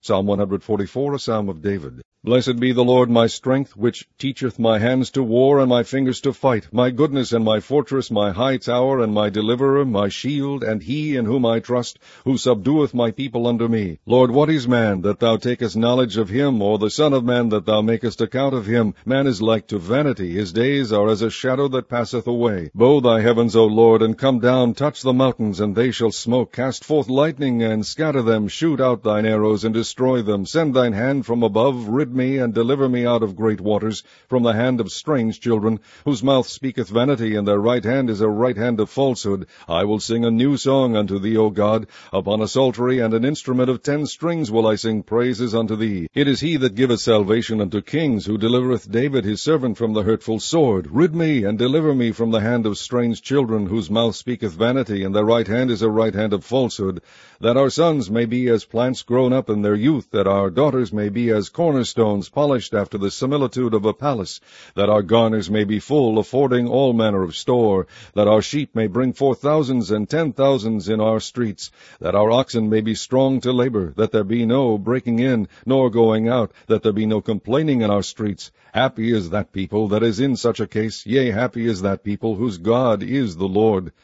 Psalm 144, a psalm of David. Blessed be the Lord my strength, which teacheth my hands to war and my fingers to fight, my goodness and my fortress, my high tower and my deliverer, my shield, and he in whom I trust, who subdueth my people under me. Lord, what is man, that thou takest knowledge of him, or the son of man, that thou makest account of him? Man is like to vanity, his days are as a shadow that passeth away. Bow thy heavens, O Lord, and come down, touch the mountains, and they shall smoke. Cast forth lightning, and scatter them. Shoot out thine arrows, and destroy them. Send thine hand from above, rid me, and deliver me out of great waters, from the hand of strange children, whose mouth speaketh vanity, and their right hand is a right hand of falsehood. I will sing a new song unto thee, O God. Upon a psaltery and an instrument of 10 strings will I sing praises unto thee. It is he that giveth salvation unto kings, who delivereth David his servant from the hurtful sword. Rid me, and deliver me from the hand of strange children, whose mouth speaketh vanity, and their right hand is a right hand of falsehood, that our sons may be as plants grown up in their youth, that our daughters may be as cornerstones polished after the similitude of a palace, that our garners may be full, affording all manner of store, that our sheep may bring forth thousands and 10,000s in our streets, that our oxen may be strong to labor, that there be no breaking in, nor going out, that there be no complaining in our streets. Happy is that people that is in such a case, yea, happy is that people whose God is the Lord.